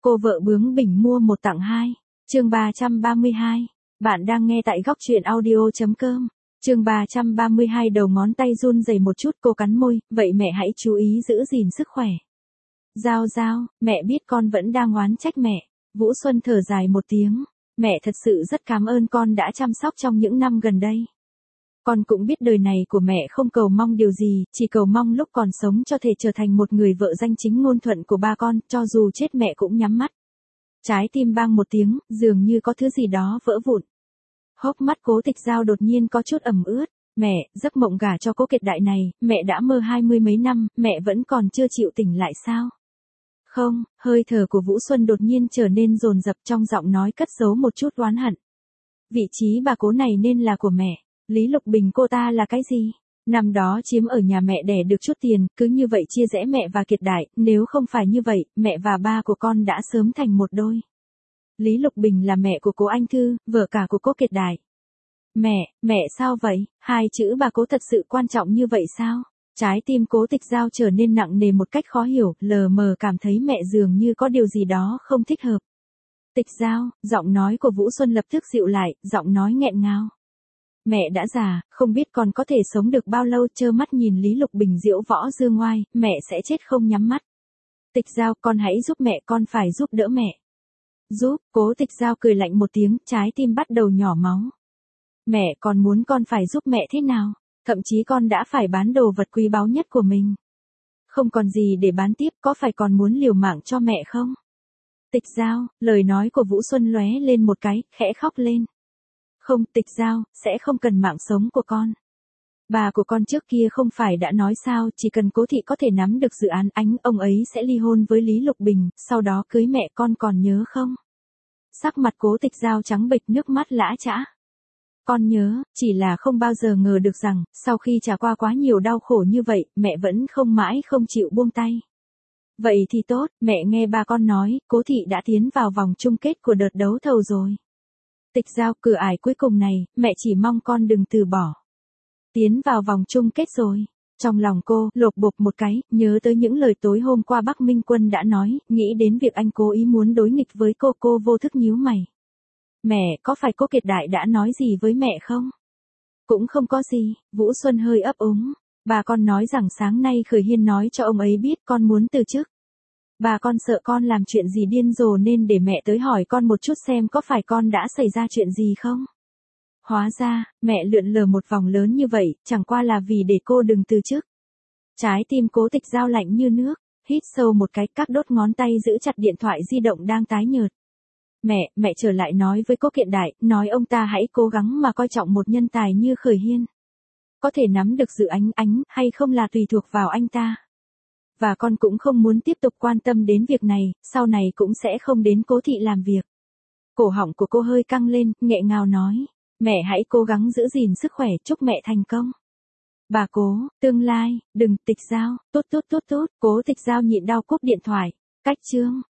Cô vợ bướng bỉnh mua một tặng hai. Chương 332. Bạn đang nghe tại góc truyện audio.com. Chương 332 đầu ngón tay run rẩy một chút, cô cắn môi, vậy mẹ hãy chú ý giữ gìn sức khỏe. Giao, mẹ biết con vẫn đang oán trách mẹ. Vũ Xuân thở dài một tiếng. Mẹ thật sự rất cảm ơn con đã chăm sóc trong những năm gần đây. Con cũng biết đời này của mẹ không cầu mong điều gì, chỉ cầu mong lúc còn sống cho thể trở thành một người vợ danh chính ngôn thuận của ba con, cho dù chết mẹ cũng nhắm mắt. Trái tim bang một tiếng, dường như có thứ gì đó vỡ vụn. Hốc mắt Cố Tịch Giao đột nhiên có chút ẩm ướt. Mẹ, giấc mộng gả cho Cố Kiệt Đại này, mẹ đã mơ 20 mấy năm, mẹ vẫn còn chưa chịu tỉnh lại sao? Không, hơi thở của Vũ Xuân đột nhiên trở nên dồn dập, trong giọng nói cất giấu một chút oán hận. Vị trí bà Cố này nên là của mẹ. Lý Lục Bình cô ta là cái gì? Năm đó chiếm ở nhà mẹ đẻ được chút tiền, cứ như vậy chia rẽ mẹ và Kiệt Đại, nếu không phải như vậy, mẹ và ba của con đã sớm thành một đôi. Lý Lục Bình là mẹ của Cố Anh Thư, vợ cả của Cố Kiệt Đại. Mẹ sao vậy? Hai chữ bà Cố thật sự quan trọng như vậy sao? Trái tim Cố Tịch Giao trở nên nặng nề một cách khó hiểu, lờ mờ cảm thấy mẹ dường như có điều gì đó không thích hợp. Tịch Giao, giọng nói của Vũ Xuân lập tức dịu lại, giọng nói nghẹn ngào. Mẹ đã già, không biết còn có thể sống được bao lâu, trơ mắt nhìn Lý Lục Bình diễu võ dương ngoai, mẹ sẽ chết không nhắm mắt. Tịch Giao, con hãy giúp mẹ, con phải giúp đỡ mẹ. Giúp, Cố Tịch Giao cười lạnh một tiếng, trái tim bắt đầu nhỏ máu. Mẹ còn muốn con phải giúp mẹ thế nào? Thậm chí con đã phải bán đồ vật quý báu nhất của mình. Không còn gì để bán tiếp, có phải còn muốn liều mạng cho mẹ không? Tịch Giao, lời nói của Vũ Xuân lóe lên một cái, khẽ khóc lên. Không, Tịch Giao, sẽ không cần mạng sống của con. Bà của con trước kia không phải đã nói sao, chỉ cần Cố thị có thể nắm được dự án ông ấy sẽ ly hôn với Lý Lục Bình, sau đó cưới mẹ, con còn nhớ không? Sắc mặt Cố Tịch Giao trắng bệch, nước mắt lã chã. Con nhớ, chỉ là không bao giờ ngờ được rằng, sau khi trải qua quá nhiều đau khổ như vậy, mẹ vẫn không chịu buông tay. Vậy thì tốt, mẹ nghe ba con nói, Cố thị đã tiến vào vòng chung kết của đợt đấu thầu rồi. Tịch Giao, cửa ải cuối cùng này, mẹ chỉ mong con đừng từ bỏ. Tiến vào vòng chung kết rồi. Trong lòng cô, lột bột một cái, nhớ tới những lời tối hôm qua Bắc Minh Quân đã nói, nghĩ đến việc anh cố ý muốn đối nghịch với cô vô thức nhíu mày. Mẹ, có phải Cố Kiệt Đại đã nói gì với mẹ không? Cũng không có gì, Vũ Xuân hơi ấp úng. Bà con nói rằng sáng nay Khởi Hiên nói cho ông ấy biết con muốn từ chức. Bà con sợ con làm chuyện gì điên rồ nên để mẹ tới hỏi con một chút xem có phải con đã xảy ra chuyện gì không? Hóa ra, mẹ lượn lờ một vòng lớn như vậy, chẳng qua là vì để cô đừng từ chức. Trái tim Cố Tịch Giao lạnh như nước, hít sâu một cái, các đốt ngón tay giữ chặt điện thoại di động đang tái nhợt. Mẹ trở lại nói với Cố Kiệt Đại, nói ông ta hãy cố gắng mà coi trọng một nhân tài như Khởi Hiên. Có thể nắm được dự án hay không là tùy thuộc vào anh ta. Và con cũng không muốn tiếp tục quan tâm đến việc này, sau này cũng sẽ không đến Cố thị làm việc. Cổ họng của cô hơi căng lên, nghẹn ngào nói. Mẹ hãy cố gắng giữ gìn sức khỏe, chúc mẹ thành công. Bà Cố, tương lai, đừng. Tịch Giao, tốt, Cố Tịch Giao nhịn đau cúp điện thoại. Cách chương.